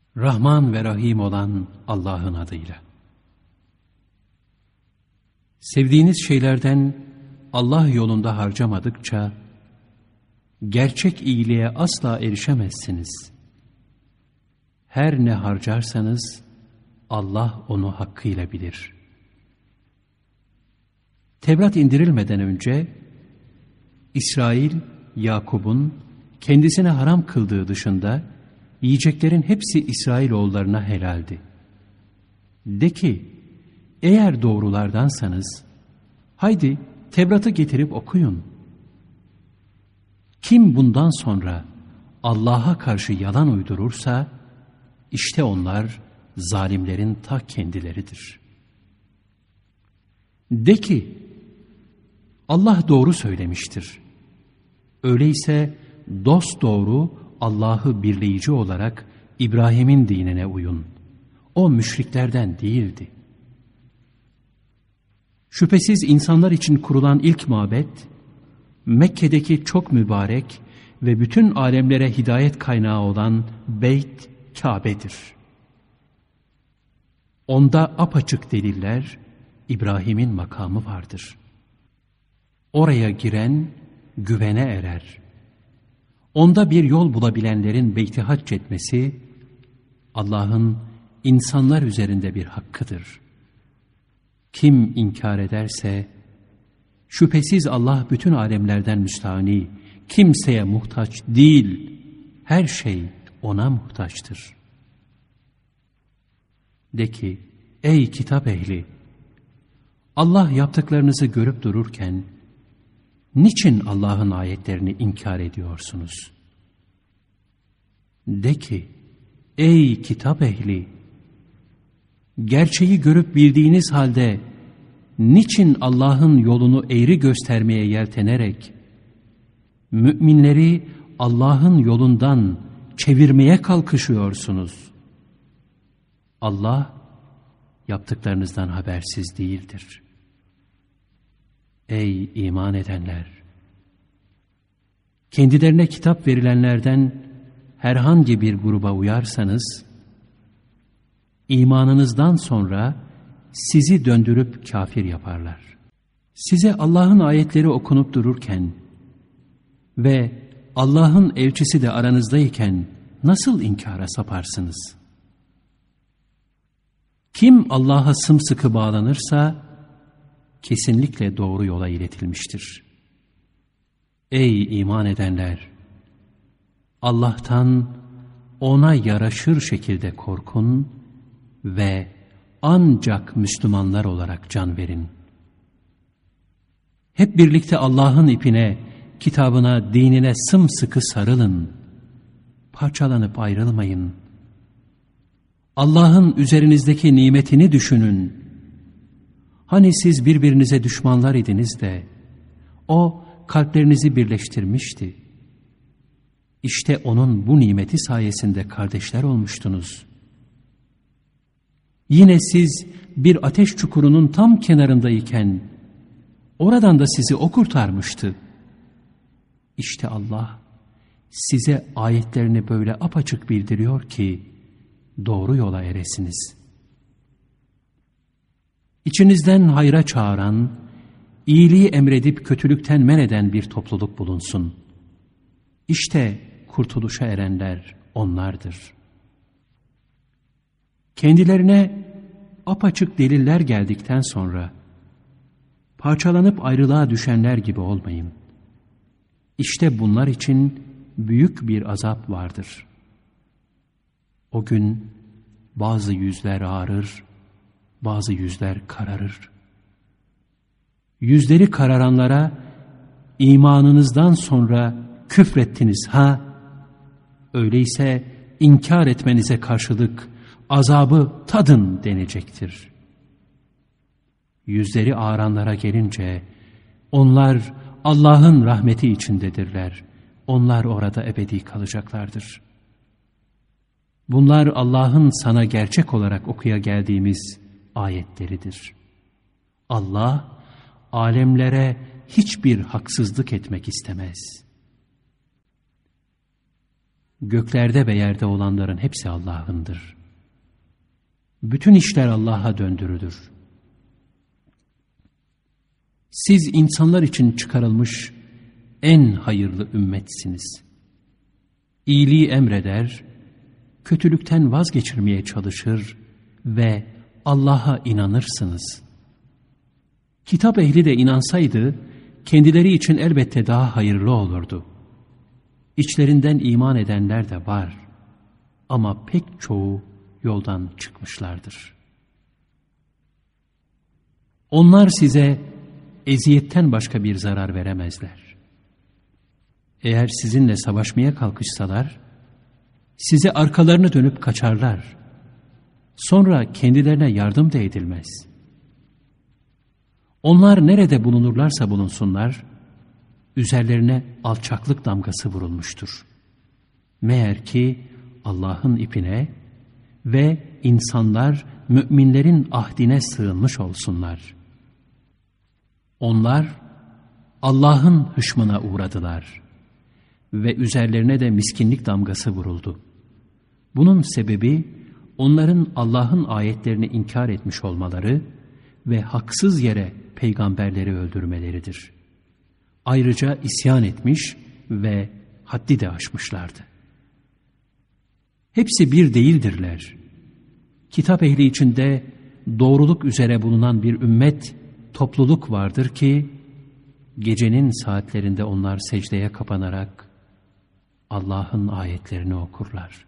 Rahman ve Rahim olan Allah'ın adıyla. Sevdiğiniz şeylerden Allah yolunda harcamadıkça gerçek iyiliğe asla erişemezsiniz. Her ne harcarsanız Allah onu hakkıyla bilir. Tevrat indirilmeden önce İsrail, Yakub'un kendisine haram kıldığı dışında yiyeceklerin hepsi İsrailoğullarına helaldi. De ki, eğer doğrulardansanız, haydi Tevrat'ı getirip okuyun. Kim bundan sonra Allah'a karşı yalan uydurursa, işte onlar zalimlerin ta kendileridir. De ki, Allah doğru söylemiştir. Öyleyse dosdoğru Allah'ı birleyici olarak İbrahim'in dinine uyun. O müşriklerden değildi. Şüphesiz insanlar için kurulan ilk mabet, Mekke'deki çok mübarek ve bütün alemlere hidayet kaynağı olan Beyt Kabe'dir. Onda apaçık deliller, İbrahim'in makamı vardır. Oraya giren güvene erer. Onda bir yol bulabilenlerin beyti hac etmesi, Allah'ın insanlar üzerinde bir hakkıdır. Kim inkar ederse, şüphesiz Allah bütün alemlerden müstahni, kimseye muhtaç değil, her şey ona muhtaçtır. De ki, ey kitap ehli, Allah yaptıklarınızı görüp dururken, niçin Allah'ın ayetlerini inkar ediyorsunuz? De ki, ey kitap ehli, gerçeği görüp bildiğiniz halde, niçin Allah'ın yolunu eğri göstermeye yeltenerek, müminleri Allah'ın yolundan çevirmeye kalkışıyorsunuz? Allah, yaptıklarınızdan habersiz değildir. Ey iman edenler! Kendilerine kitap verilenlerden herhangi bir gruba uyarsanız, imanınızdan sonra sizi döndürüp kafir yaparlar. Size Allah'ın ayetleri okunup dururken ve Allah'ın elçisi de aranızdayken nasıl inkara saparsınız? Kim Allah'a sımsıkı bağlanırsa, kesinlikle doğru yola iletilmiştir. Ey iman edenler! Allah'tan ona yaraşır şekilde korkun ve ancak Müslümanlar olarak can verin. Hep birlikte Allah'ın ipine, kitabına, dinine sımsıkı sarılın. Parçalanıp ayrılmayın. Allah'ın üzerinizdeki nimetini düşünün. Hani siz birbirinize düşmanlar idiniz de, O kalplerinizi birleştirmişti. İşte O'nun bu nimeti sayesinde kardeşler olmuştunuz. Yine siz bir ateş çukurunun tam kenarındayken, oradan da sizi O kurtarmıştı. İşte Allah size ayetlerini böyle apaçık bildiriyor ki, doğru yola eresiniz. İçinizden hayra çağıran, iyiliği emredip kötülükten men eden bir topluluk bulunsun. İşte kurtuluşa erenler onlardır. Kendilerine apaçık deliller geldikten sonra, parçalanıp ayrılığa düşenler gibi olmayın. İşte bunlar için büyük bir azap vardır. O gün bazı yüzler ağarır, bazı yüzler kararır. Yüzleri kararanlara, imanınızdan sonra küfrettiniz ha? Öyleyse inkar etmenize karşılık azabı tadın denecektir. Yüzleri ağaranlara gelince, onlar Allah'ın rahmeti içindedirler. Onlar orada ebedi kalacaklardır. Bunlar Allah'ın sana gerçek olarak okuya geldiğimiz ayetleridir. Allah, alemlere hiçbir haksızlık etmek istemez. Göklerde ve yerde olanların hepsi Allah'ındır. Bütün işler Allah'a döndürülür. Siz insanlar için çıkarılmış en hayırlı ümmetsiniz. İyiliği emreder, kötülükten vazgeçirmeye çalışır ve Allah'a inanırsınız. Kitap ehli de inansaydı, kendileri için elbette daha hayırlı olurdu. İçlerinden iman edenler de var ama pek çoğu yoldan çıkmışlardır. Onlar size eziyetten başka bir zarar veremezler. Eğer sizinle savaşmaya kalkışsalar, size arkalarını dönüp kaçarlar. Sonra kendilerine yardım da edilmez. Onlar nerede bulunurlarsa bulunsunlar, üzerlerine alçaklık damgası vurulmuştur. Meğer ki Allah'ın ipine ve insanlar müminlerin ahdine sığınmış olsunlar. Onlar Allah'ın hışmına uğradılar ve üzerlerine de miskinlik damgası vuruldu. Bunun sebebi onların Allah'ın ayetlerini inkar etmiş olmaları ve haksız yere peygamberleri öldürmeleridir. Ayrıca isyan etmiş ve haddi de aşmışlardı. Hepsi bir değildirler. Kitap ehli içinde doğruluk üzere bulunan bir ümmet, topluluk vardır ki, gecenin saatlerinde onlar secdeye kapanarak Allah'ın ayetlerini okurlar.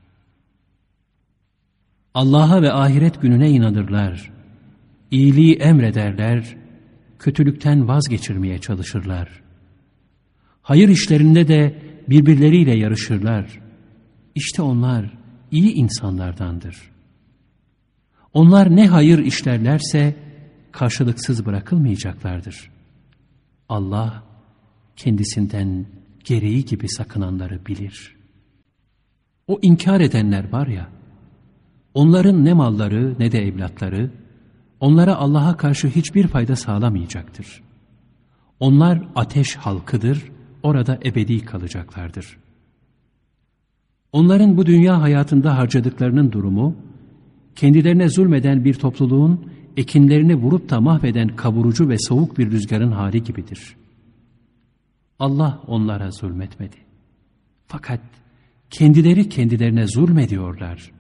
Allah'a ve ahiret gününe inanırlar. İyiliği emrederler, kötülükten vazgeçirmeye çalışırlar. Hayır işlerinde de birbirleriyle yarışırlar. İşte onlar iyi insanlardandır. Onlar ne hayır işlerlerse karşılıksız bırakılmayacaklardır. Allah kendisinden gereği gibi sakınanları bilir. O inkar edenler var ya, onların ne malları ne de evlatları, onlara Allah'a karşı hiçbir fayda sağlamayacaktır. Onlar ateş halkıdır, orada ebedi kalacaklardır. Onların bu dünya hayatında harcadıklarının durumu, kendilerine zulmeden bir topluluğun ekinlerini vurup da mahveden kavurucu ve soğuk bir rüzgarın hali gibidir. Allah onlara zulmetmedi. Fakat kendileri kendilerine zulmediyorlar.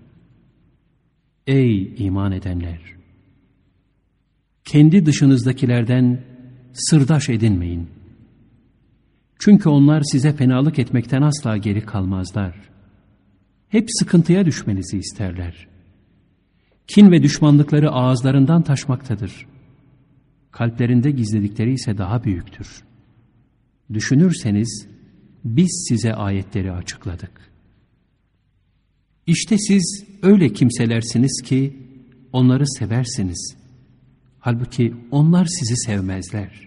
Ey iman edenler! Kendi dışınızdakilerden sırdaş edinmeyin. Çünkü onlar size fenalık etmekten asla geri kalmazlar. Hep sıkıntıya düşmenizi isterler. Kin ve düşmanlıkları ağızlarından taşmaktadır. Kalplerinde gizledikleri ise daha büyüktür. Düşünürseniz biz size ayetleri açıkladık. İşte siz öyle kimselersiniz ki onları seversiniz. Halbuki onlar sizi sevmezler.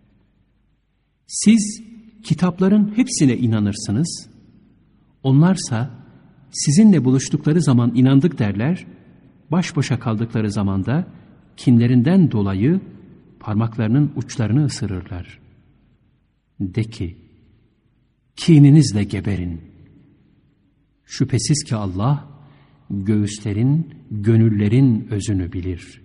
Siz kitapların hepsine inanırsınız. Onlarsa sizinle buluştukları zaman inandık derler, baş başa kaldıkları zamanda kinlerinden dolayı parmaklarının uçlarını ısırırlar. De ki, kininizle geberin. Şüphesiz ki Allah, göğüslerin, gönüllerin özünü bilir.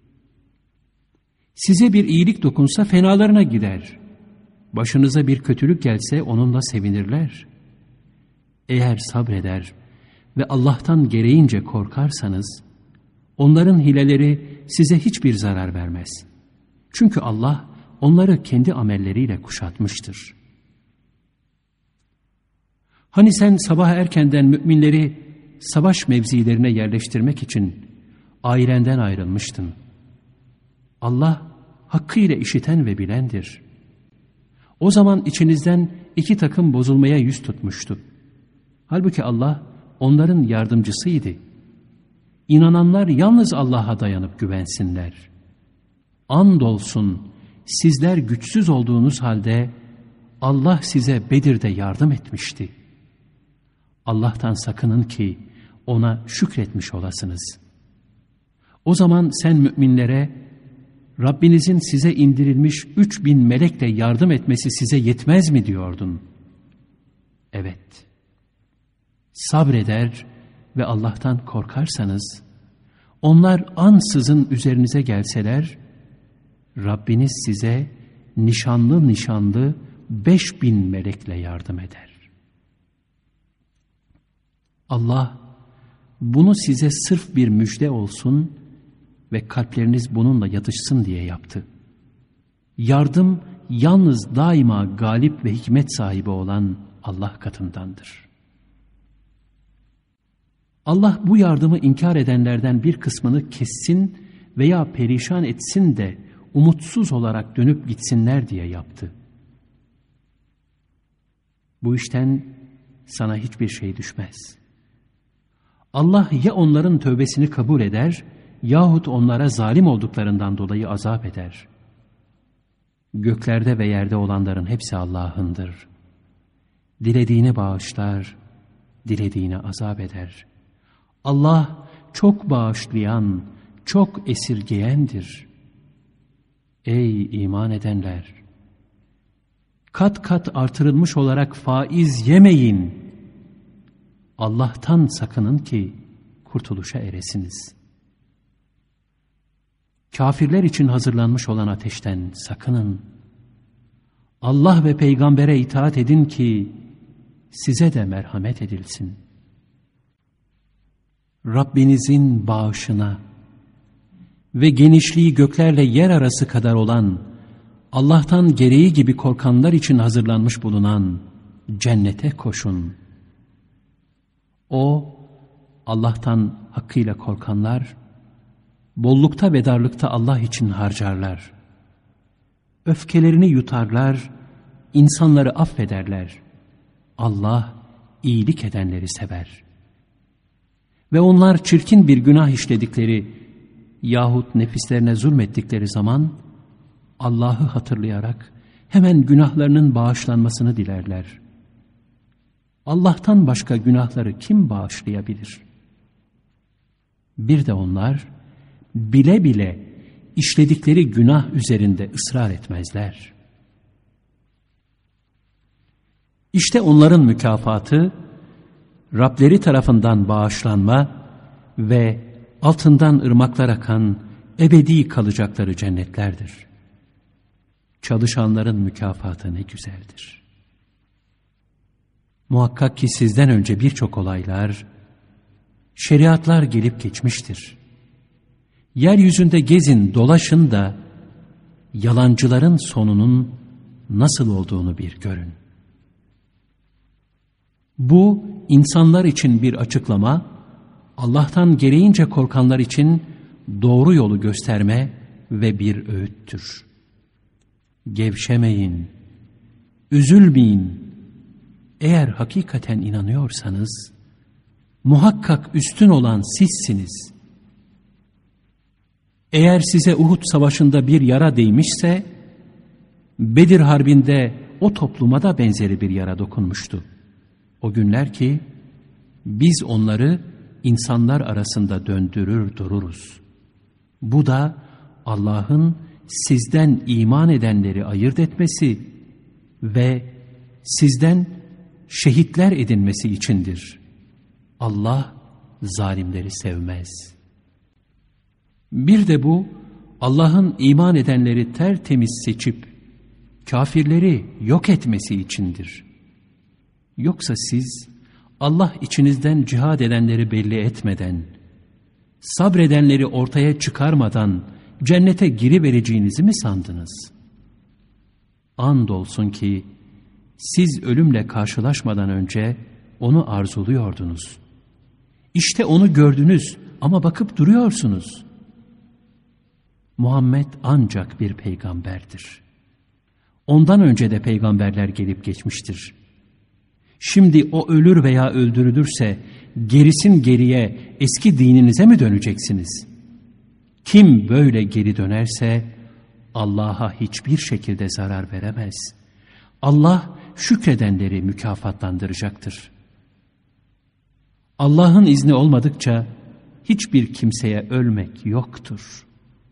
Size bir iyilik dokunsa fenalarına gider. Başınıza bir kötülük gelse onunla sevinirler. Eğer sabreder ve Allah'tan gereğince korkarsanız, onların hileleri size hiçbir zarar vermez. Çünkü Allah onları kendi amelleriyle kuşatmıştır. Hani sen sabah erkenden müminleri savaş mevzilerine yerleştirmek için ailenden ayrılmıştın. Allah hakkıyla işiten ve bilendir. O zaman içinizden iki takım bozulmaya yüz tutmuştu. Halbuki Allah onların yardımcısıydı. İnananlar yalnız Allah'a dayanıp güvensinler. Andolsun sizler güçsüz olduğunuz halde Allah size Bedir'de yardım etmişti. Allah'tan sakının ki ona şükretmiş olasınız. O zaman sen müminlere Rabbinizin size indirilmiş 3000 melekle yardım etmesi size yetmez mi diyordun? Evet. sabreder ve Allah'tan korkarsanız, onlar ansızın üzerinize gelseler, Rabbiniz size nişanlı nişanlı 5000 melekle yardım eder. Allah bunu size sırf bir müjde olsun ve kalpleriniz bununla yatışsın diye yaptı. Yardım yalnız daima galip ve hikmet sahibi olan Allah katındandır. Allah bu yardımı inkar edenlerden bir kısmını kessin veya perişan etsin de umutsuz olarak dönüp gitsinler diye yaptı. Bu işten sana hiçbir şey düşmez. Allah ya onların tövbesini kabul eder yahut onlara zalim olduklarından dolayı azap eder. Göklerde ve yerde olanların hepsi Allah'ındır. Dilediğini bağışlar, dilediğini azap eder. Allah çok bağışlayan, çok esirgeyendir. Ey iman edenler! Kat kat artırılmış olarak faiz yemeyin. Allah'tan sakının ki kurtuluşa eresiniz. Kafirler için hazırlanmış olan ateşten sakının. Allah ve peygambere itaat edin ki size de merhamet edilsin. Rabbinizin bağışına ve genişliği göklerle yer arası kadar olan, Allah'tan gereği gibi korkanlar için hazırlanmış bulunan cennete koşun. O, Allah'tan hakkıyla korkanlar, bollukta ve darlıkta Allah için harcarlar. Öfkelerini yutarlar, insanları affederler. Allah iyilik edenleri sever. Ve onlar çirkin bir günah işledikleri yahut nefislerine zulmettikleri zaman Allah'ı hatırlayarak hemen günahlarının bağışlanmasını dilerler. Allah'tan başka günahları kim bağışlayabilir? Bir de onlar bile bile işledikleri günah üzerinde ısrar etmezler. İşte onların mükafatı Rableri tarafından bağışlanma ve altından ırmaklar akan ebedi kalacakları cennetlerdir. Çalışanların mükafatı ne güzeldir. Muhakkak ki sizden önce birçok olaylar, şeriatlar gelip geçmiştir. Yeryüzünde gezin, dolaşın da yalancıların sonunun nasıl olduğunu bir görün. Bu insanlar için bir açıklama, Allah'tan gereğince korkanlar için doğru yolu gösterme ve bir öğüttür. Gevşemeyin, üzülmeyin. Eğer hakikaten inanıyorsanız, muhakkak üstün olan sizsiniz. Eğer size Uhud savaşında bir yara değmişse, Bedir Harbi'nde o topluma da benzeri bir yara dokunmuştu. O günler ki, biz onları insanlar arasında döndürür dururuz. Bu da Allah'ın sizden iman edenleri ayırt etmesi ve sizden şehitler edinmesi içindir. Allah zalimleri sevmez. Bir de bu Allah'ın iman edenleri tertemiz seçip kafirleri yok etmesi içindir. Yoksa siz Allah içinizden cihad edenleri belli etmeden, sabredenleri ortaya çıkarmadan cennete girivereceğinizi mi sandınız? Andolsun ki siz ölümle karşılaşmadan önce onu arzuluyordunuz. İşte onu gördünüz ama bakıp duruyorsunuz. Muhammed ancak bir peygamberdir. Ondan önce de peygamberler gelip geçmiştir. Şimdi o ölür veya öldürülürse gerisin geriye eski dininize mi döneceksiniz? Kim böyle geri dönerse Allah'a hiçbir şekilde zarar veremez. Allah şükredenleri mükafatlandıracaktır. Allah'ın izni olmadıkça hiçbir kimseye ölmek yoktur.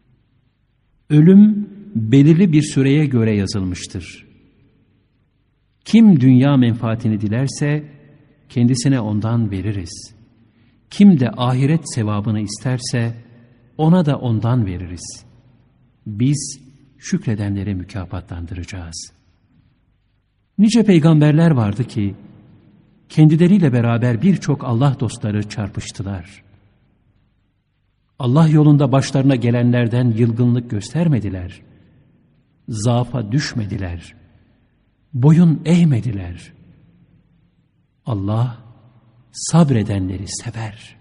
Ölüm belirli bir süreye göre yazılmıştır. Kim dünya menfaatini dilerse kendisine ondan veririz. Kim de ahiret sevabını isterse ona da ondan veririz. Biz şükredenleri mükafatlandıracağız. Nice peygamberler vardı ki kendileriyle beraber birçok Allah dostları çarpıştılar. Allah yolunda başlarına gelenlerden yılgınlık göstermediler. Zaafa düşmediler. Boyun eğmediler. Allah sabredenleri sever.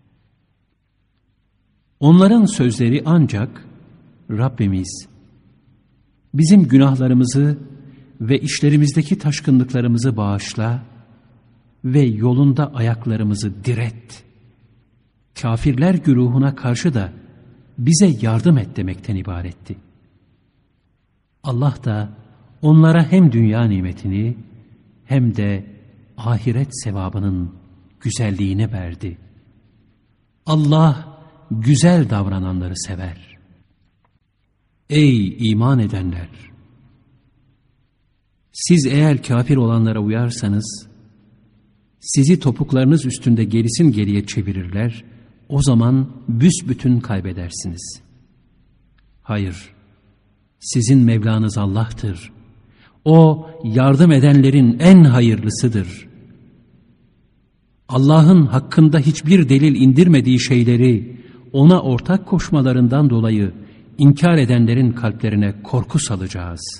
Onların sözleri ancak Rabbimiz bizim günahlarımızı ve işlerimizdeki taşkınlıklarımızı bağışla ve yolunda ayaklarımızı diret. Kafirler güruhuna karşı da bize yardım et demekten ibaretti. Allah da onlara hem dünya nimetini hem de ahiret sevabının güzelliğini verdi. Allah güzel davrananları sever. Ey iman edenler! Siz eğer kafir olanlara uyarsanız, sizi topuklarınız üstünde gerisin geriye çevirirler, o zaman büsbütün kaybedersiniz. Hayır, sizin Mevlanız Allah'tır. O yardım edenlerin en hayırlısıdır. Allah'ın hakkında hiçbir delil indirmediği şeyleri ona ortak koşmalarından dolayı inkar edenlerin kalplerine korku salacağız.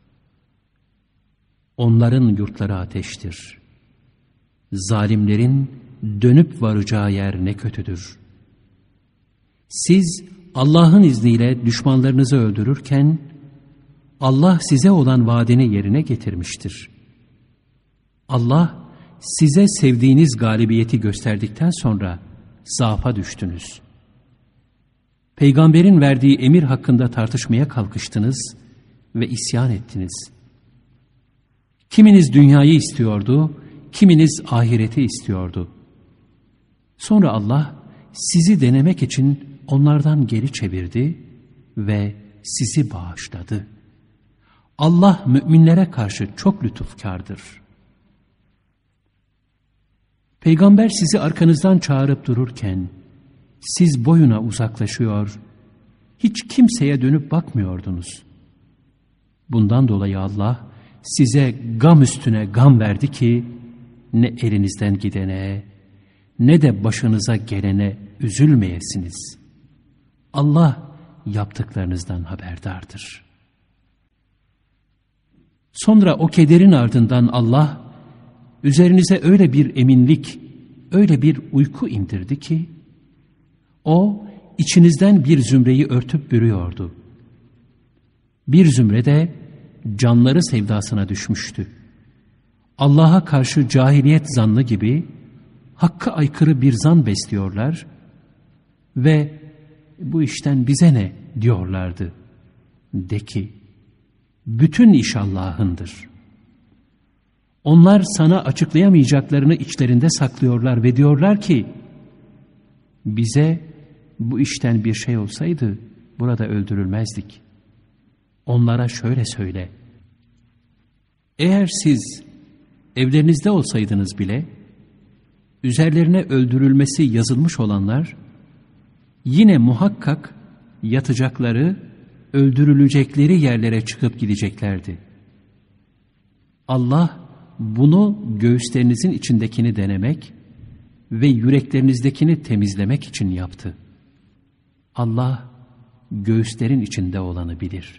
Onların yurtları ateştir. Zalimlerin dönüp varacağı yer ne kötüdür. Siz Allah'ın izniyle düşmanlarınızı öldürürken Allah size olan vaadini yerine getirmiştir. Allah size sevdiğiniz galibiyeti gösterdikten sonra zaafa düştünüz. Peygamberin verdiği emir hakkında tartışmaya kalkıştınız ve isyan ettiniz. Kiminiz dünyayı istiyordu, kiminiz ahireti istiyordu. Sonra Allah sizi denemek için onlardan geri çevirdi ve sizi bağışladı. Allah müminlere karşı çok lütufkardır. Peygamber sizi arkanızdan çağırıp dururken siz boyuna uzaklaşıyor, hiç kimseye dönüp bakmıyordunuz. Bundan dolayı Allah size gam üstüne gam verdi ki ne elinizden gidene ne de başınıza gelene üzülmeyesiniz. Allah yaptıklarınızdan haberdardır. Sonra o kederin ardından Allah üzerinize öyle bir eminlik, öyle bir uyku indirdi ki o içinizden bir zümreyi örtüp bürüyordu. Bir zümre de canları sevdasına düşmüştü. Allah'a karşı cahiliyet zannı gibi hakka aykırı bir zan besliyorlar ve bu işten bize ne diyorlardı. De ki, bütün iş Allah'ındır. Onlar sana açıklayamayacaklarını içlerinde saklıyorlar ve diyorlar ki, bize bu işten bir şey olsaydı burada öldürülmezdik. Onlara şöyle söyle, eğer siz evlerinizde olsaydınız bile, üzerlerine öldürülmesi yazılmış olanlar, yine muhakkak yatacakları, öldürülecekleri yerlere çıkıp gideceklerdi. Allah bunu göğüslerinizin içindekini denemek ve yüreklerinizdekini temizlemek için yaptı. Allah göğüslerin içinde olanı bilir.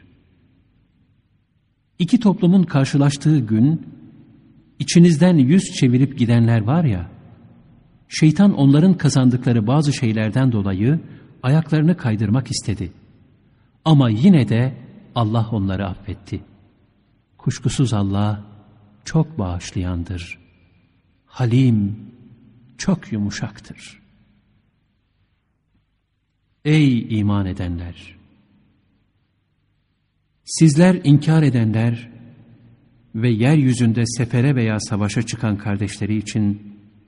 İki toplumun karşılaştığı gün, içinizden yüz çevirip gidenler var ya, şeytan onların kazandıkları bazı şeylerden dolayı ayaklarını kaydırmak istedi. Ama yine de Allah onları affetti. Kuşkusuz Allah çok bağışlayandır. Halim, çok yumuşaktır. Ey iman edenler! Sizler inkar edenler ve yeryüzünde sefere veya savaşa çıkan kardeşleri için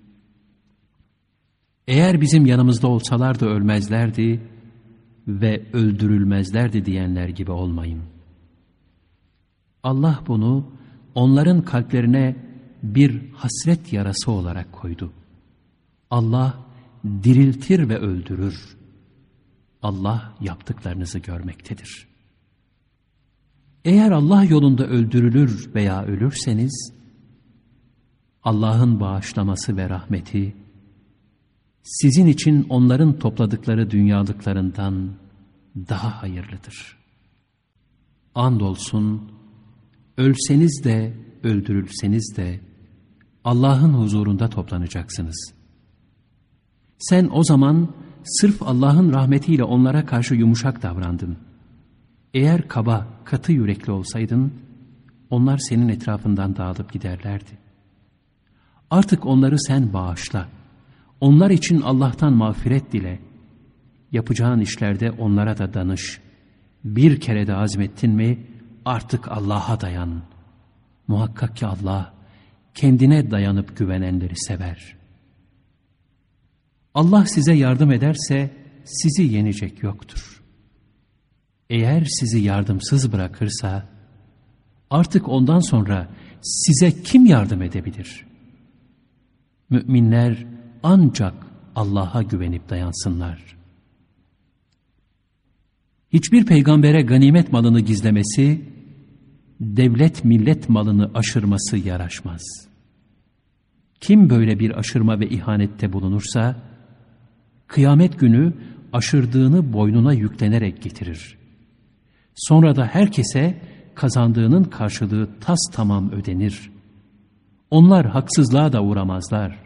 eğer bizim yanımızda olsalardı ölmezlerdi ve öldürülmezlerdi diyenler gibi olmayın. Allah bunu onların kalplerine bir hasret yarası olarak koydu. Allah diriltir ve öldürür. Allah yaptıklarınızı görmektedir. Eğer Allah yolunda öldürülür veya ölürseniz, Allah'ın bağışlaması ve rahmeti, sizin için onların topladıkları dünyalıklarından daha hayırlıdır. Andolsun, ölseniz de öldürülseniz de Allah'ın huzurunda toplanacaksınız. Sen o zaman sırf Allah'ın rahmetiyle onlara karşı yumuşak davrandın. Eğer kaba, katı yürekli olsaydın, onlar senin etrafından dağılıp giderlerdi. Artık onları sen bağışla. Onlar için Allah'tan mağfiret dile. Yapacağın işlerde onlara da danış. Bir kere de azmettin mi artık Allah'a dayan. Muhakkak ki Allah kendine dayanıp güvenenleri sever. Allah size yardım ederse sizi yenecek yoktur. Eğer sizi yardımsız bırakırsa artık ondan sonra size kim yardım edebilir? Müminler ancak Allah'a güvenip dayansınlar. Hiçbir peygambere ganimet malını gizlemesi, devlet millet malını aşırması yaraşmaz. Kim böyle bir aşırma ve ihanette bulunursa, kıyamet günü aşırdığını boynuna yüklenerek getirir. Sonra da herkese kazandığının karşılığı tas tamam ödenir. Onlar haksızlığa da uğramazlar.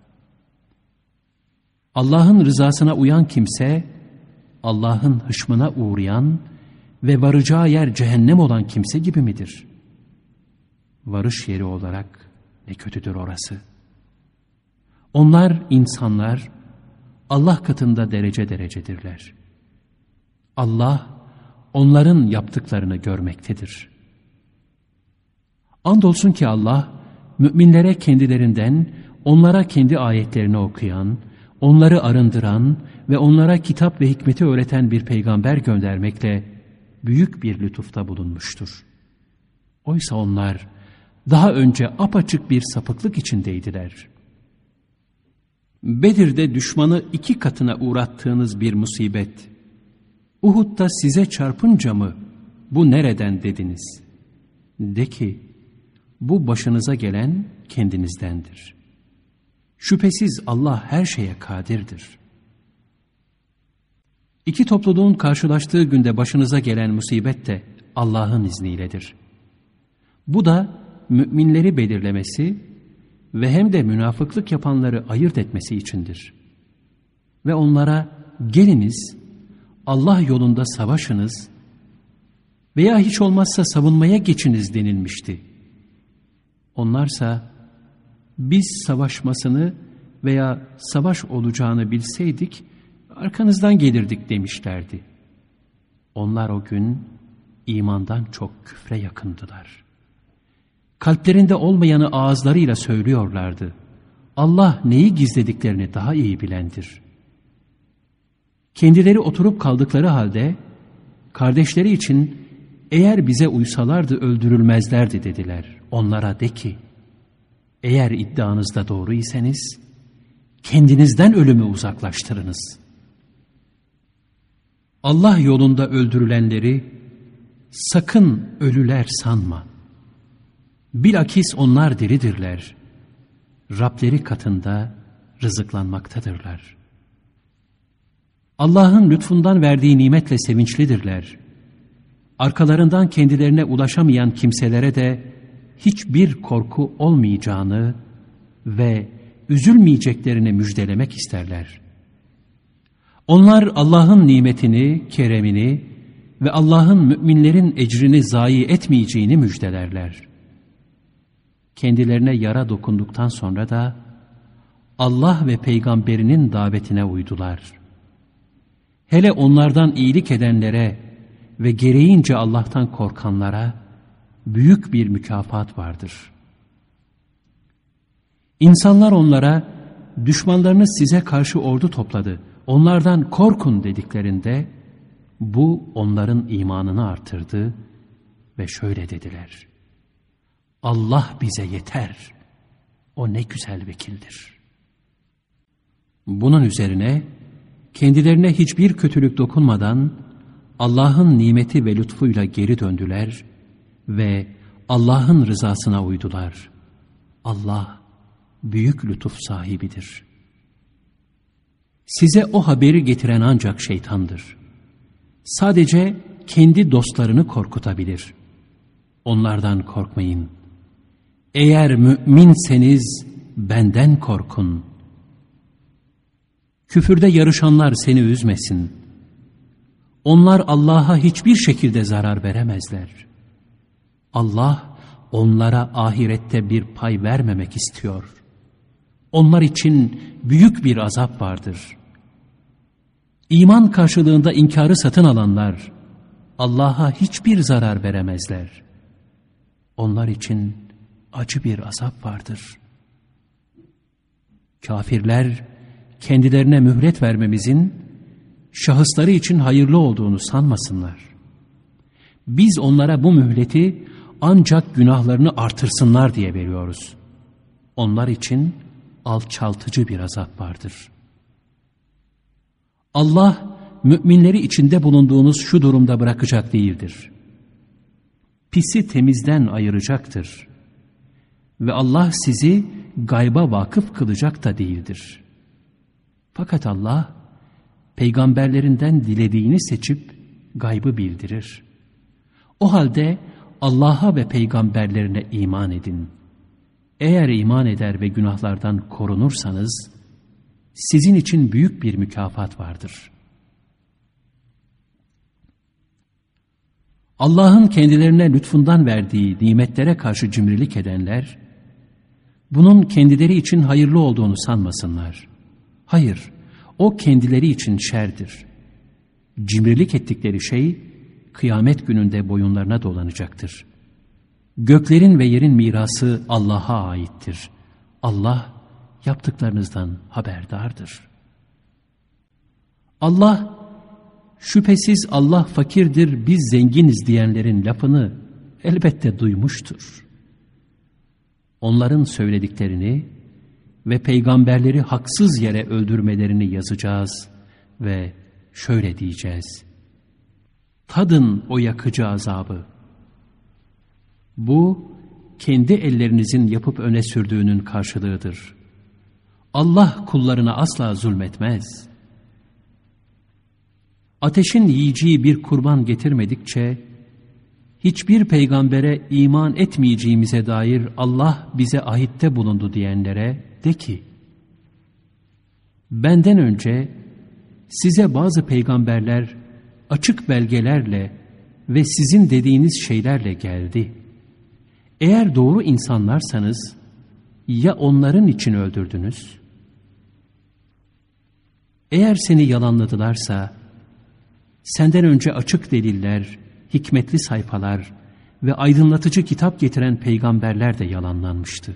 Allah'ın rızasına uyan kimse, Allah'ın hışmına uğrayan ve varacağı yer cehennem olan kimse gibi midir? Varış yeri olarak ne kötüdür orası. Onlar insanlar, Allah katında derece derecedirler. Allah, onların yaptıklarını görmektedir. Andolsun ki Allah, müminlere kendilerinden, onlara kendi ayetlerini okuyan, onları arındıran ve onlara kitap ve hikmeti öğreten bir peygamber göndermekle büyük bir lütufta bulunmuştur. Oysa onlar daha önce apaçık bir sapıklık içindeydiler. Bedir'de düşmanı 2 katına uğrattığınız bir musibet, Uhud'da size çarpınca mı bu nereden dediniz? De ki, bu başınıza gelen kendinizdendir. Şüphesiz Allah her şeye kadirdir. 2 topluluğun karşılaştığı günde başınıza gelen musibet de Allah'ın izniyledir. Bu da müminleri belirlemesi ve hem de münafıklık yapanları ayırt etmesi içindir. Ve onlara geliniz, Allah yolunda savaşınız veya hiç olmazsa savunmaya geçiniz denilmişti. Onlarsa biz savaşmasını veya savaş olacağını bilseydik arkanızdan gelirdik demişlerdi. Onlar o gün imandan çok küfre yakındılar. Kalplerinde olmayanı ağızlarıyla söylüyorlardı. Allah neyi gizlediklerini daha iyi bilendir. Kendileri oturup kaldıkları halde kardeşleri için eğer bize uysalardı öldürülmezlerdi dediler. Onlara de ki, eğer iddianızda doğru iseniz kendinizden ölümü uzaklaştırınız. Allah yolunda öldürülenleri sakın ölüler sanma. Bilakis onlar diridirler. Rableri katında rızıklanmaktadırlar. Allah'ın lütfundan verdiği nimetle sevinçlidirler. Arkalarından kendilerine ulaşamayan kimselere de hiçbir korku olmayacağını ve üzülmeyeceklerini müjdelemek isterler. Onlar Allah'ın nimetini, keremini ve Allah'ın müminlerin ecrini zayi etmeyeceğini müjdelerler. Kendilerine yara dokunduktan sonra da Allah ve peygamberinin davetine uydular. Hele onlardan iyilik edenlere ve gereğince Allah'tan korkanlara büyük bir mükafat vardır. İnsanlar onlara, düşmanlarınız size karşı ordu topladı, onlardan korkun dediklerinde, bu onların imanını artırdı ve şöyle dediler: Allah bize yeter, o ne güzel vekildir. Bunun üzerine kendilerine hiçbir kötülük dokunmadan Allah'ın nimeti ve lütfuyla geri döndüler ve Allah'ın rızasına uydular. Allah büyük lütuf sahibidir. Size o haberi getiren ancak şeytandır. Sadece kendi dostlarını korkutabilir. Onlardan korkmayın. Eğer müminseniz benden korkun. Küfürde yarışanlar seni üzmesin. Onlar Allah'a hiçbir şekilde zarar veremezler. Allah onlara ahirette bir pay vermemek istiyor. Onlar için büyük bir azap vardır. İman karşılığında inkarı satın alanlar Allah'a hiçbir zarar veremezler. Onlar için acı bir azap vardır. Kafirler kendilerine mühlet vermemizin şahısları için hayırlı olduğunu sanmasınlar. Biz onlara bu mühleti ancak günahlarını artırsınlar diye veriyoruz. Onlar için alçaltıcı bir azap vardır. Allah müminleri içinde bulunduğunuz şu durumda bırakacak değildir. Pisi temizden ayıracaktır. Ve Allah sizi gayba vakıf kılacak da değildir. Fakat Allah peygamberlerinden dilediğini seçip gaybı bildirir. O halde Allah'a ve peygamberlerine iman edin. Eğer iman eder ve günahlardan korunursanız sizin için büyük bir mükafat vardır. Allah'ın kendilerine lütfundan verdiği nimetlere karşı cimrilik edenler, bunun kendileri için hayırlı olduğunu sanmasınlar. Hayır, o kendileri için şerdir. Cimrilik ettikleri şey, kıyamet gününde boyunlarına dolanacaktır. Göklerin ve yerin mirası Allah'a aittir. Allah, yaptıklarınızdan haberdardır. Allah, şüphesiz Allah fakirdir, biz zenginiz diyenlerin lafını elbette duymuştur. Onların söylediklerini ve peygamberleri haksız yere öldürmelerini yazacağız ve şöyle diyeceğiz: tadın o yakıcı azabı. Bu, kendi ellerinizin yapıp öne sürdüğünün karşılığıdır. Allah kullarına asla zulmetmez. Ateşin yiyeceği bir kurban getirmedikçe, hiçbir peygambere iman etmeyeceğimize dair Allah bize ahitte bulundu diyenlere de ki, benden önce size bazı peygamberler açık belgelerle ve sizin dediğiniz şeylerle geldi. Eğer doğru insanlarsanız ya onların için öldürdünüz? Eğer seni yalanladılarsa senden önce açık deliller, hikmetli sayfalar ve aydınlatıcı kitap getiren peygamberler de yalanlanmıştı.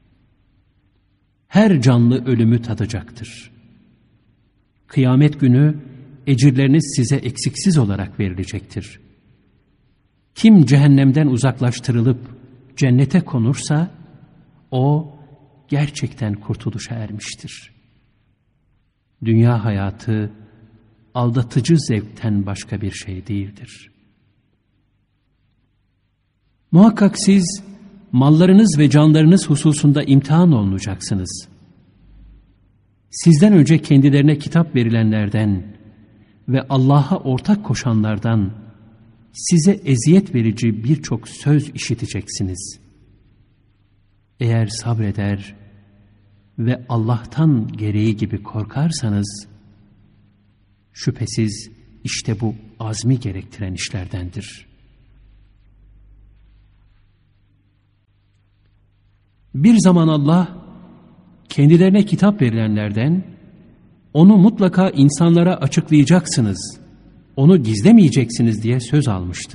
Her canlı ölümü tadacaktır. Kıyamet günü ecirleriniz size eksiksiz olarak verilecektir. Kim cehennemden uzaklaştırılıp cennete konursa, o gerçekten kurtuluşa ermiştir. Dünya hayatı aldatıcı zevkten başka bir şey değildir. Muhakkak siz mallarınız ve canlarınız hususunda imtihan olunacaksınız. Sizden önce kendilerine kitap verilenlerden ve Allah'a ortak koşanlardan size eziyet verici birçok söz işiteceksiniz. Eğer sabreder ve Allah'tan gereği gibi korkarsanız, şüphesiz işte bu azmi gerektiren işlerdendir. Bir zaman Allah, kendilerine kitap verilenlerden, onu mutlaka insanlara açıklayacaksınız, onu gizlemeyeceksiniz diye söz almıştı.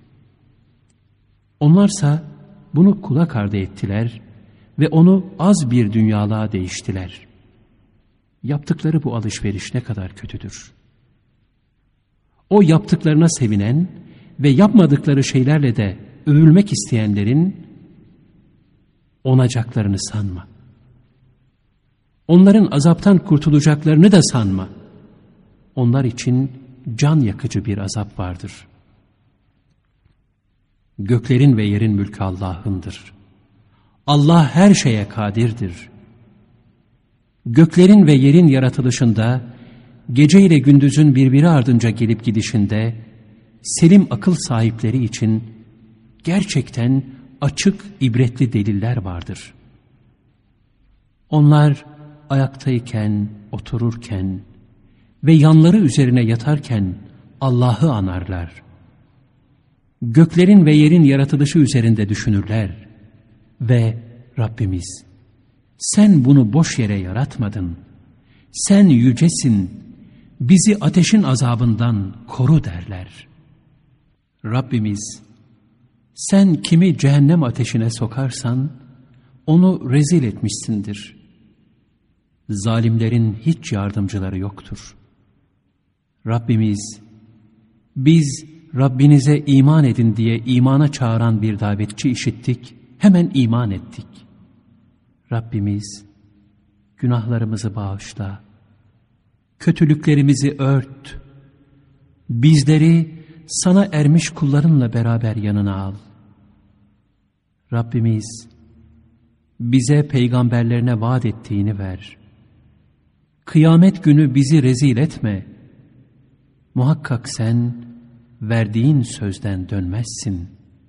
Onlarsa bunu kulak ardı ettiler ve onu az bir dünyalığa değiştiler. Yaptıkları bu alışveriş ne kadar kötüdür. O yaptıklarına sevinen ve yapmadıkları şeylerle de övülmek isteyenlerin onacaklarını sanma. onların azaptan kurtulacaklarını da sanma. Onlar için can yakıcı bir azap vardır. Göklerin ve yerin mülkü Allah'ındır. Allah her şeye kadirdir. Göklerin ve yerin yaratılışında, gece ile gündüzün birbiri ardınca gelip gidişinde, selim akıl sahipleri için gerçekten açık, ibretli deliller vardır. Onlar ayaktayken, otururken ve yanları üzerine yatarken Allah'ı anarlar. Göklerin ve yerin yaratılışı üzerinde düşünürler ve Rabbimiz, sen bunu boş yere yaratmadın, sen yücesin, bizi ateşin azabından koru derler. Rabbimiz, sen kimi cehennem ateşine sokarsan onu rezil etmişsindir. Zalimlerin hiç yardımcıları yoktur. Rabbimiz, biz Rabbinize iman edin diye imana çağıran bir davetçi işittik, hemen iman ettik. Rabbimiz, günahlarımızı bağışla, kötülüklerimizi ört, bizleri sana ermiş kullarınla beraber yanına al. Rabbimiz, bize peygamberlerine vaat ettiğini ver. Kıyamet günü bizi rezil etme. Muhakkak sen verdiğin sözden dönmezsin.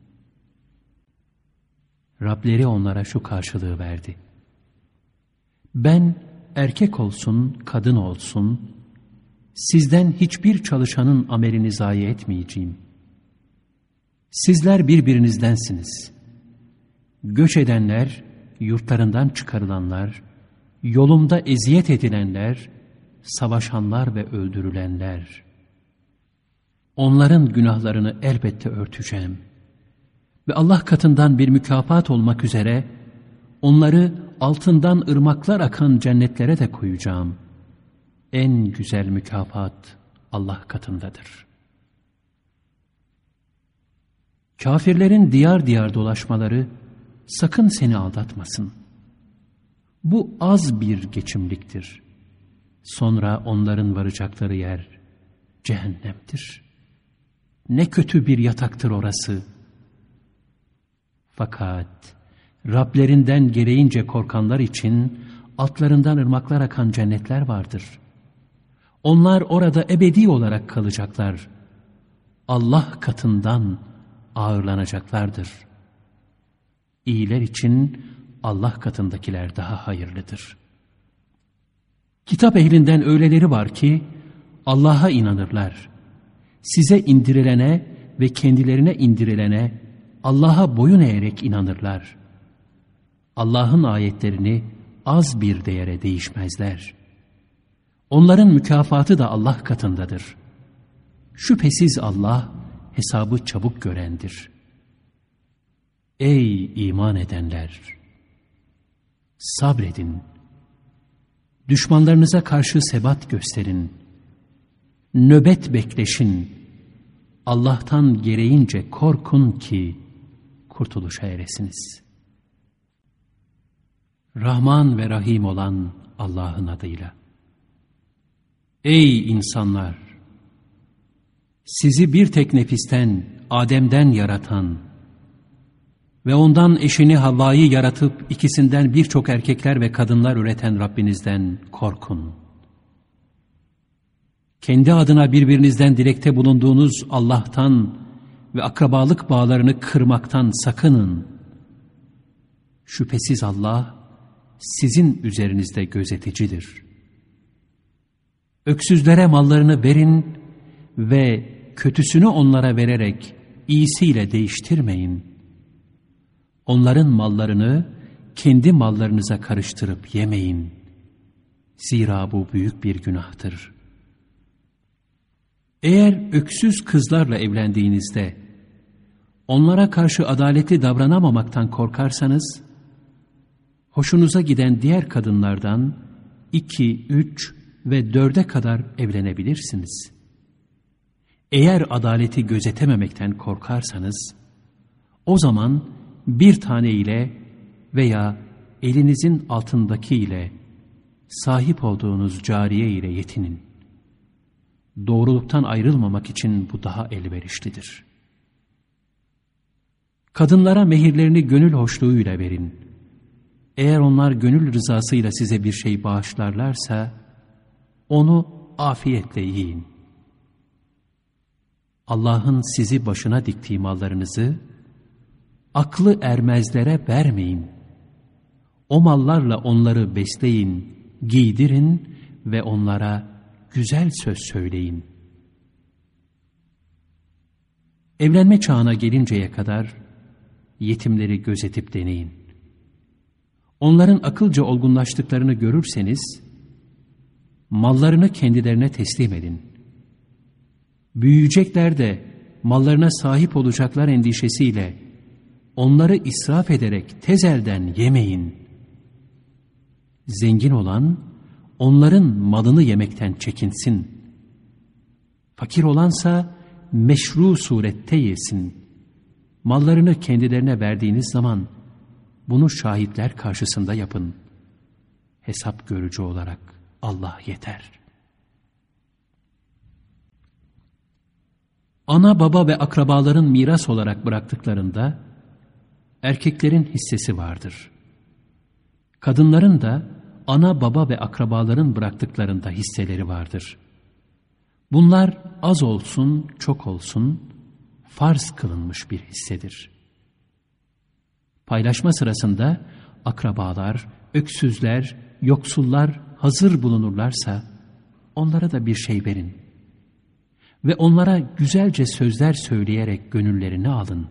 Rableri onlara şu karşılığı verdi. Ben erkek olsun, kadın olsun, sizden hiçbir çalışanın amelini zayi etmeyeceğim. Sizler birbirinizdensiniz. Göç edenler, yurtlarından çıkarılanlar, yolumda eziyet edilenler, savaşanlar ve öldürülenler. Onların günahlarını elbette örteceğim. Ve Allah katından bir mükafat olmak üzere onları altından ırmaklar akan cennetlere de koyacağım. En güzel mükafat Allah katındadır. Kafirlerin diyar diyar dolaşmaları sakın seni aldatmasın. Bu az bir geçimliktir. Sonra onların varacakları yer cehennemdir. Ne kötü bir yataktır orası. Fakat Rablerinden gereğince korkanlar için altlarından ırmaklar akan cennetler vardır. Onlar orada ebedi olarak kalacaklar. Allah katından ağırlanacaklardır. İyiler için Allah katındakiler daha hayırlıdır. Kitap ehlinden öyleleri var ki Allah'a inanırlar. Size indirilene ve kendilerine indirilene Allah'a boyun eğerek inanırlar. Allah'ın ayetlerini az bir değere değişmezler. Onların mükafatı da Allah katındadır. Şüphesiz Allah hesabı çabuk görendir. Ey iman edenler! Sabredin. Düşmanlarınıza karşı sebat gösterin. Nöbet bekleşin. Allah'tan gereğince korkun ki kurtuluşa eresiniz. Rahman ve Rahim olan Allah'ın adıyla. Ey insanlar! Sizi bir tek nefisten, Adem'den yaratan ve ondan eşini Havva'yı yaratıp ikisinden birçok erkekler ve kadınlar üreten Rabbinizden korkun. Kendi adına birbirinizden dilekte bulunduğunuz Allah'tan ve akrabalık bağlarını kırmaktan sakının. Şüphesiz Allah sizin üzerinizde gözeticidir. Öksüzlere mallarını verin ve kötüsünü onlara vererek iyisiyle değiştirmeyin. Onların mallarını kendi mallarınıza karıştırıp yemeyin. Zira bu büyük bir günahtır. Eğer öksüz kızlarla evlendiğinizde onlara karşı adaletli davranamamaktan korkarsanız, hoşunuza giden diğer kadınlardan 2, 3 ve 4'e kadar evlenebilirsiniz. Eğer adaleti gözetememekten korkarsanız, o zaman bir tane ile veya elinizin altındaki ile sahip olduğunuz cariye ile yetinin. Doğruluktan ayrılmamak için bu daha elverişlidir. Kadınlara mehirlerini gönül hoşluğuyla verin. Eğer onlar gönül rızasıyla size bir şey bağışlarlarsa, onu afiyetle yiyin. Allah'ın sizi başına diktiği mallarınızı, aklı ermezlere vermeyin. O mallarla onları besleyin, giydirin ve onlara güzel söz söyleyin. Evlenme çağına gelinceye kadar yetimleri gözetip deneyin. Onların akılca olgunlaştıklarını görürseniz, mallarını kendilerine teslim edin. Büyüyecekler de mallarına sahip olacaklar endişesiyle onları israf ederek tez elden yemeyin. Zengin olan onların malını yemekten çekinsin. Fakir olansa meşru surette yesin. Mallarını kendilerine verdiğiniz zaman bunu şahitler karşısında yapın. Hesap görücü olarak Allah yeter. Ana, baba ve akrabaların miras olarak bıraktıklarında erkeklerin hissesi vardır. Kadınların da ana, baba ve akrabaların bıraktıklarında hisseleri vardır. Bunlar az olsun, çok olsun farz kılınmış bir hissedir. Paylaşma sırasında akrabalar, öksüzler, yoksullar hazır bulunurlarsa onlara da bir şey verin. Ve onlara güzelce sözler söyleyerek gönüllerini alın.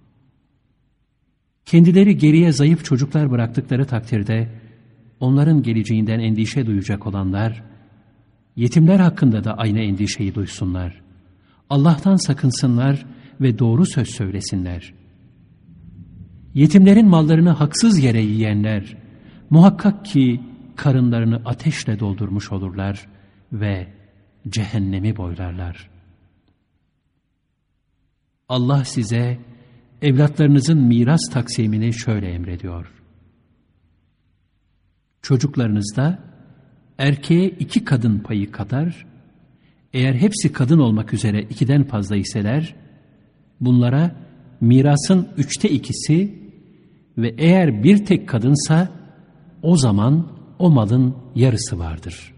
Kendileri geriye zayıf çocuklar bıraktıkları takdirde onların geleceğinden endişe duyacak olanlar, yetimler hakkında da aynı endişeyi duysunlar. Allah'tan sakınsınlar ve doğru söz söylesinler. Yetimlerin mallarını haksız yere yiyenler, muhakkak ki karınlarını ateşle doldurmuş olurlar ve cehennemi boylarlar. Allah size evlatlarınızın miras taksimini şöyle emrediyor. Çocuklarınızda erkeğe 2 kadın payı kadar, eğer hepsi kadın olmak üzere 2'den fazla iseler, bunlara mirasın 3'te 2'si ve eğer bir tek kadınsa o zaman o malın yarısı vardır.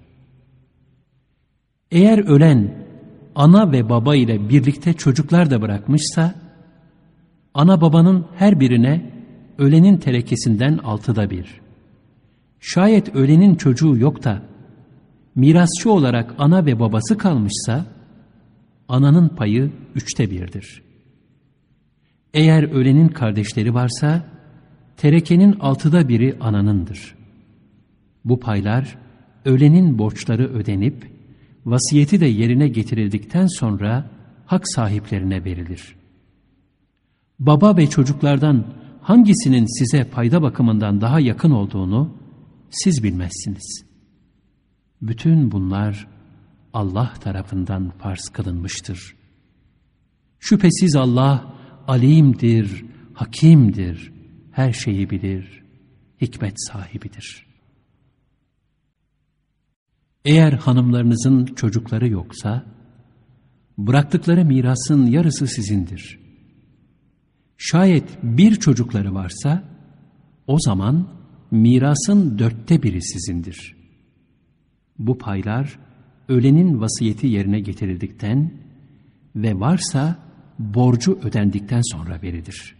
Eğer ölen ana ve baba ile birlikte çocuklar da bırakmışsa, ana babanın her birine ölenin terekesinden 6'da 1. Şayet ölenin çocuğu yok da mirasçı olarak ana ve babası kalmışsa, ananın payı 3'te 1'dir. Eğer ölenin kardeşleri varsa, terekenin 6'da 1'i ananındır. Bu paylar ölenin borçları ödenip, vasiyeti de yerine getirildikten sonra hak sahiplerine verilir. Baba ve çocuklardan hangisinin size payda bakımından daha yakın olduğunu siz bilmezsiniz. Bütün bunlar Allah tarafından farz kılınmıştır. Şüphesiz Allah alimdir, hakimdir, her şeyi bilir, hikmet sahibidir. Eğer hanımlarınızın çocukları yoksa, bıraktıkları mirasın yarısı sizindir. Şayet bir çocukları varsa, o zaman mirasın 4'te 1'i sizindir. Bu paylar, ölenin vasiyeti yerine getirildikten ve varsa borcu ödendikten sonra verilir.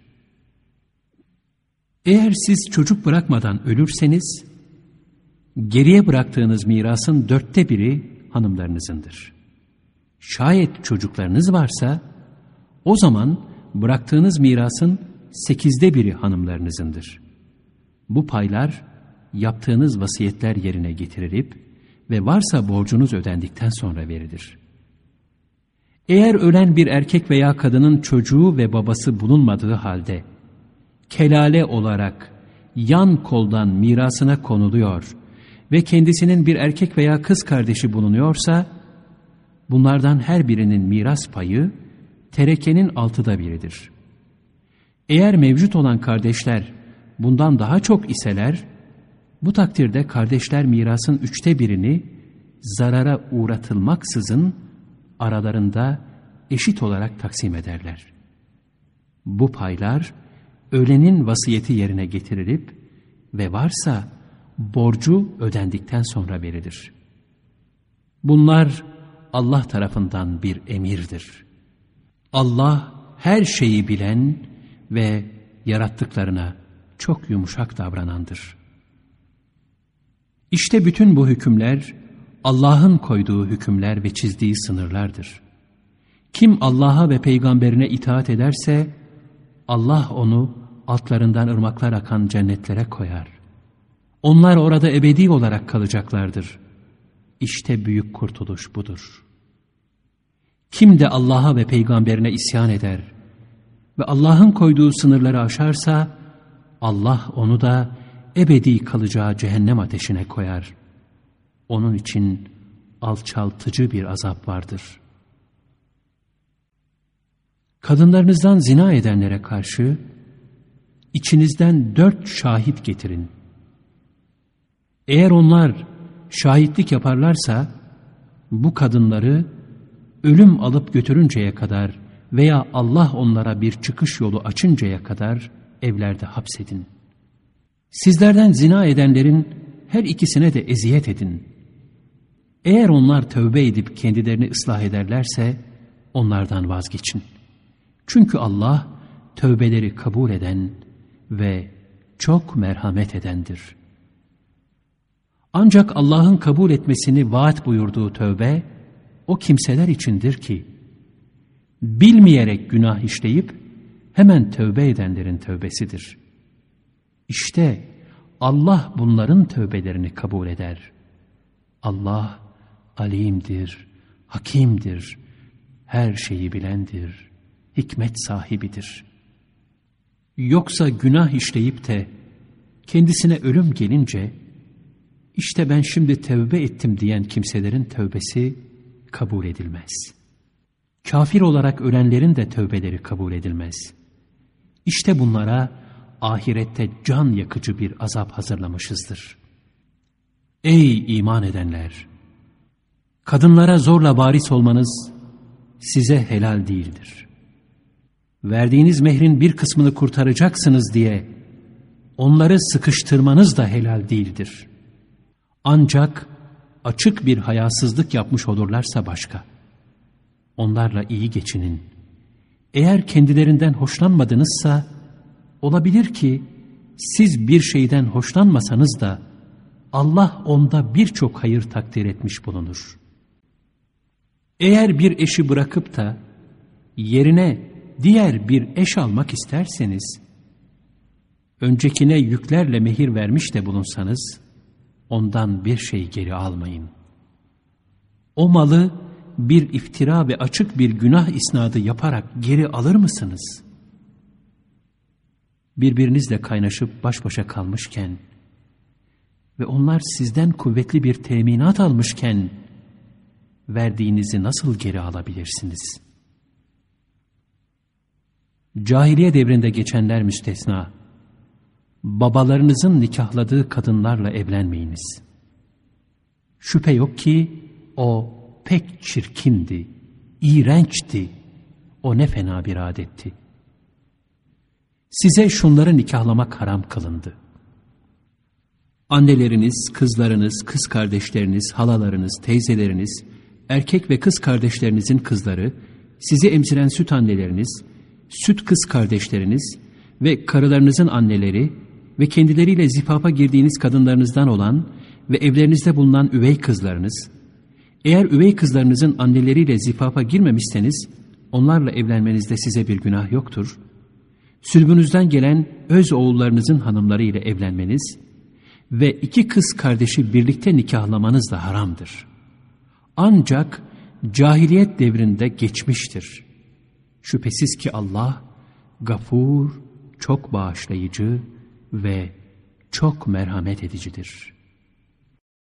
Eğer siz çocuk bırakmadan ölürseniz, geriye bıraktığınız mirasın 4'te 1'i hanımlarınızındır. Şayet çocuklarınız varsa, o zaman bıraktığınız mirasın 8'de 1'i hanımlarınızındır. Bu paylar yaptığınız vasiyetler yerine getirilip ve varsa borcunuz ödendikten sonra verilir. Eğer ölen bir erkek veya kadının çocuğu ve babası bulunmadığı halde, kelale olarak yan koldan mirasına konuluyor ve kendisinin bir erkek veya kız kardeşi bulunuyorsa, bunlardan her birinin miras payı terekenin 6'da 1'idir. Eğer mevcut olan kardeşler bundan daha çok iseler, Bu takdirde kardeşler mirasın 1/3'ini zarara uğratılmaksızın aralarında eşit olarak taksim ederler. Bu paylar ölenin vasiyeti yerine getirilip ve varsa borcu ödendikten sonra verilir. Bunlar Allah tarafından bir emirdir. Allah her şeyi bilen ve yarattıklarına çok yumuşak davranandır. İşte bütün bu hükümler Allah'ın koyduğu hükümler ve çizdiği sınırlardır. Kim Allah'a ve peygamberine itaat ederse Allah onu altlarından ırmaklar akan cennetlere koyar. Onlar orada ebedi olarak kalacaklardır. İşte büyük kurtuluş budur. Kim de Allah'a ve peygamberine isyan eder ve Allah'ın koyduğu sınırları aşarsa Allah onu da ebedi kalacağı cehennem ateşine koyar. Onun için alçaltıcı bir azap vardır. Kadınlarınızdan zina edenlere karşı içinizden 4 şahit getirin. Eğer onlar şahitlik yaparlarsa bu kadınları ölüm alıp götürünceye kadar veya Allah onlara bir çıkış yolu açıncaya kadar evlerde hapsedin. Sizlerden zina edenlerin her ikisine de eziyet edin. Eğer onlar tövbe edip kendilerini ıslah ederlerse onlardan vazgeçin. Çünkü Allah tövbeleri kabul eden ve çok merhamet edendir. Ancak Allah'ın kabul etmesini vaat buyurduğu tövbe o kimseler içindir ki bilmeyerek günah işleyip hemen tövbe edenlerin tövbesidir. İşte Allah bunların tövbelerini kabul eder. Allah alimdir, hakimdir, her şeyi bilendir, hikmet sahibidir. Yoksa günah işleyip de kendisine ölüm gelince işte ben şimdi tövbe ettim diyen kimselerin tövbesi kabul edilmez. Kafir olarak ölenlerin de tövbeleri kabul edilmez. İşte bunlara ahirette can yakıcı bir azap hazırlamışızdır. Ey iman edenler! Kadınlara zorla varis olmanız size helal değildir. Verdiğiniz mehrin bir kısmını kurtaracaksınız diye onları sıkıştırmanız da helal değildir. Ancak açık bir hayasızlık yapmış olurlarsa başka. Onlarla iyi geçinin. Eğer kendilerinden hoşlanmadınızsa olabilir ki siz bir şeyden hoşlanmasanız da Allah onda birçok hayır takdir etmiş bulunur. Eğer bir eşi bırakıp da yerine diğer bir eş almak isterseniz, öncekine yüklerle mehir vermiş de bulunsanız, ondan bir şey geri almayın. O malı bir iftira ve açık bir günah isnadı yaparak geri alır mısınız? Birbirinizle kaynaşıp baş başa kalmışken ve onlar sizden kuvvetli bir teminat almışken verdiğinizi nasıl geri alabilirsiniz? Cahiliye devrinde geçenler müstesna. Babalarınızın nikahladığı kadınlarla evlenmeyiniz. Şüphe yok ki o pek çirkindi, iğrençti. O ne fena bir adetti. Size şunları nikahlamak haram kılındı. Anneleriniz, kızlarınız, kız kardeşleriniz, halalarınız, teyzeleriniz, erkek ve kız kardeşlerinizin kızları, sizi emziren süt anneleriniz, süt kız kardeşleriniz ve karılarınızın anneleri ve kendileriyle zifafa girdiğiniz kadınlarınızdan olan ve evlerinizde bulunan üvey kızlarınız, eğer üvey kızlarınızın anneleriyle zifafa girmemişseniz, onlarla evlenmenizde size bir günah yoktur. Sülbünüzden gelen öz oğullarınızın hanımları ile evlenmeniz ve 2 kız kardeşi birlikte nikahlamanız da haramdır. Ancak cahiliyet devrinde geçmiştir. Şüphesiz ki Allah, Gafur, çok bağışlayıcı ve çok merhamet edicidir.